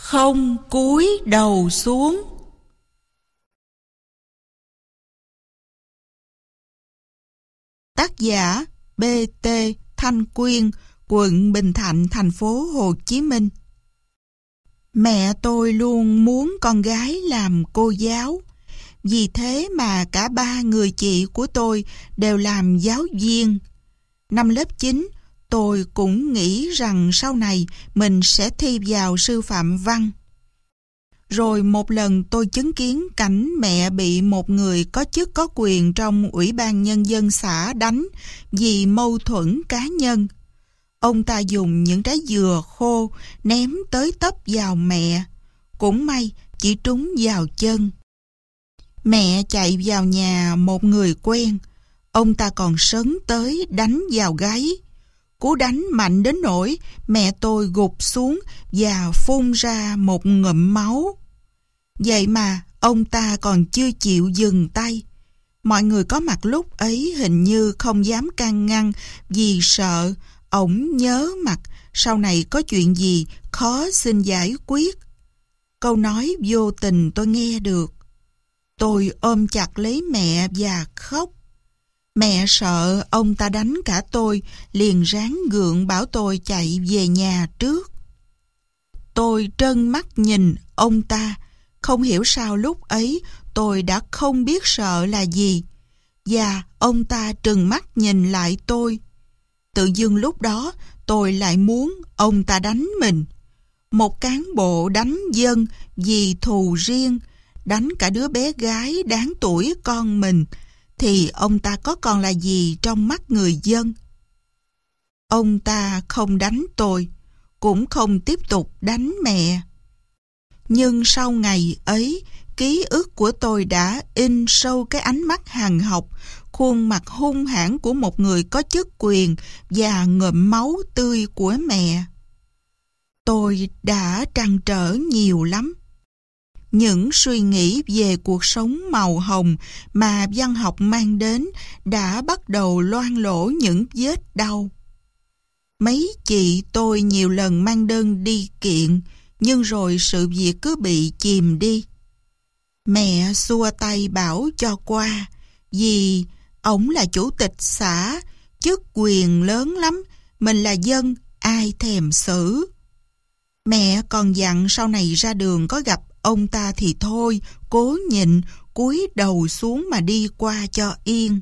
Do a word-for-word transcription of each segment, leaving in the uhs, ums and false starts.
không cúi đầu xuống. Tác giả bê tê Thanh Quyên, quận Bình Thạnh, thành phố Hồ Chí Minh. Mẹ tôi luôn muốn con gái làm cô giáo. Vì thế mà cả ba người chị của tôi đều làm giáo viên. Năm lớp chín, tôi cũng nghĩ rằng sau này mình sẽ thi vào sư phạm văn. Rồi một lần tôi chứng kiến cảnh mẹ bị một người có chức có quyền trong Ủy ban Nhân dân xã đánh vì mâu thuẫn cá nhân. Ông ta dùng những trái dừa khô ném tới tấp vào mẹ. Cũng may chỉ trúng vào chân. Mẹ chạy vào nhà một người quen. Ông ta còn sấn tới đánh vào gáy. Cú đánh mạnh đến nỗi mẹ tôi gục xuống và phun ra một ngụm máu. Vậy mà ông ta còn chưa chịu dừng tay. Mọi người có mặt lúc ấy hình như không dám can ngăn vì sợ ổng nhớ mặt sau này có chuyện gì khó xin giải quyết. Câu nói vô tình tôi nghe được. Tôi ôm chặt lấy mẹ và khóc. Mẹ sợ ông ta đánh cả tôi, liền ráng gượng bảo tôi chạy về nhà trước. Tôi trân mắt nhìn ông ta. Không hiểu sao lúc ấy tôi đã không biết sợ là gì. Và ông ta trừng mắt nhìn lại tôi. Tự dưng lúc đó tôi lại muốn ông ta đánh mình. Một cán bộ đánh dân vì thù riêng, đánh cả đứa bé gái đáng tuổi con mình, thì ông ta có còn là gì trong mắt người dân? Ông ta không đánh tôi, cũng không tiếp tục đánh mẹ. Nhưng sau ngày ấy, ký ức của tôi đã in sâu cái ánh mắt hằn học, khuôn mặt hung hãn của một người có chức quyền và ngụm máu tươi của mẹ. Tôi đã trăn trở nhiều lắm. Những suy nghĩ về cuộc sống màu hồng mà văn học mang đến đã bắt đầu loang lổ những vết đau. Mấy chị tôi nhiều lần mang đơn đi kiện, nhưng rồi sự việc cứ bị chìm đi. Mẹ xua tay bảo cho qua, vì ổng là chủ tịch xã, chức quyền lớn lắm, mình là dân, ai thèm xử. Mẹ còn dặn sau này ra đường có gặp ông ta thì thôi, cố nhịn, cúi đầu xuống mà đi qua cho yên.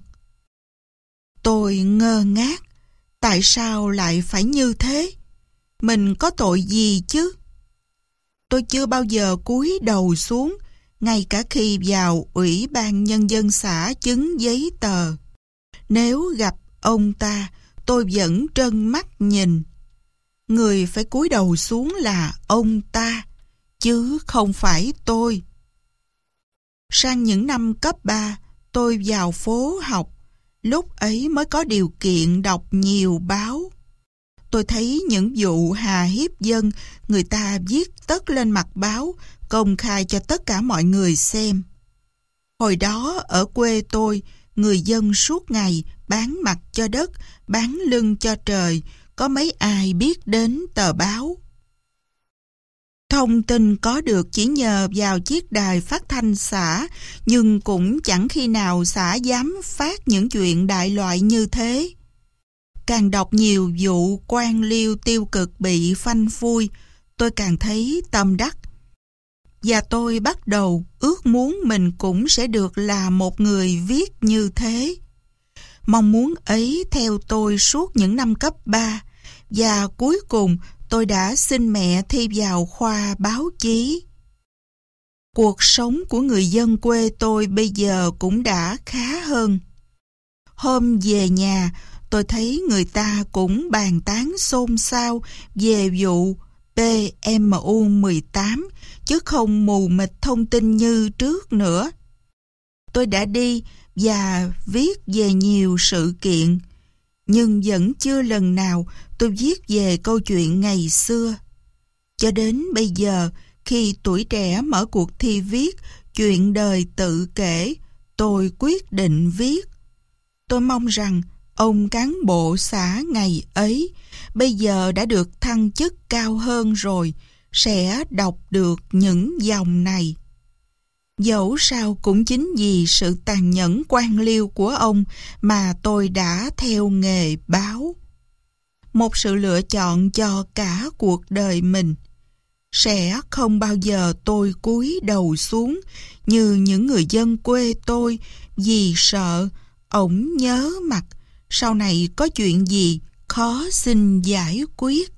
Tôi ngơ ngác, tại sao lại phải như thế? Mình có tội gì chứ? Tôi chưa bao giờ cúi đầu xuống, ngay cả khi vào Ủy ban Nhân dân xã chứng giấy tờ. Nếu gặp ông ta, tôi vẫn trân mắt nhìn. Người phải cúi đầu xuống là ông ta, chứ không phải tôi. Sang những năm cấp ba, tôi vào phố học. Lúc ấy mới có điều kiện đọc nhiều báo. Tôi thấy những vụ hà hiếp dân, người ta viết tất lên mặt báo, công khai cho tất cả mọi người xem. Hồi đó ở quê tôi, người dân suốt ngày bán mặt cho đất, bán lưng cho trời, có mấy ai biết đến tờ báo. Thông tin có được chỉ nhờ vào chiếc đài phát thanh xã, nhưng cũng chẳng khi nào xã dám phát những chuyện đại loại như thế. Càng đọc nhiều vụ quan liêu tiêu cực bị phanh phui, tôi càng thấy tâm đắc. Và tôi bắt đầu ước muốn mình cũng sẽ được là một người viết như thế. Mong muốn ấy theo tôi suốt những năm cấp ba, và cuối cùng tôi đã xin mẹ thi vào khoa báo chí. Cuộc sống của người dân quê tôi bây giờ cũng đã khá hơn. Hôm về nhà, tôi thấy người ta cũng bàn tán xôn xao về vụ pê em u mười tám, chứ không mù mịt thông tin như trước nữa. Tôi đã đi và viết về nhiều sự kiện, nhưng vẫn chưa lần nào tôi viết về câu chuyện ngày xưa. Cho đến bây giờ, khi Tuổi Trẻ mở cuộc thi viết chuyện đời tự kể, tôi quyết định viết. Tôi mong rằng ông cán bộ xã ngày ấy bây giờ đã được thăng chức cao hơn rồi, sẽ đọc được những dòng này. Dẫu sao cũng chính vì sự tàn nhẫn quan liêu của ông mà tôi đã theo nghề báo. Một sự lựa chọn cho cả cuộc đời mình. Sẽ không bao giờ tôi cúi đầu xuống như những người dân quê tôi vì sợ ổng nhớ mặt sau này có chuyện gì khó xin giải quyết.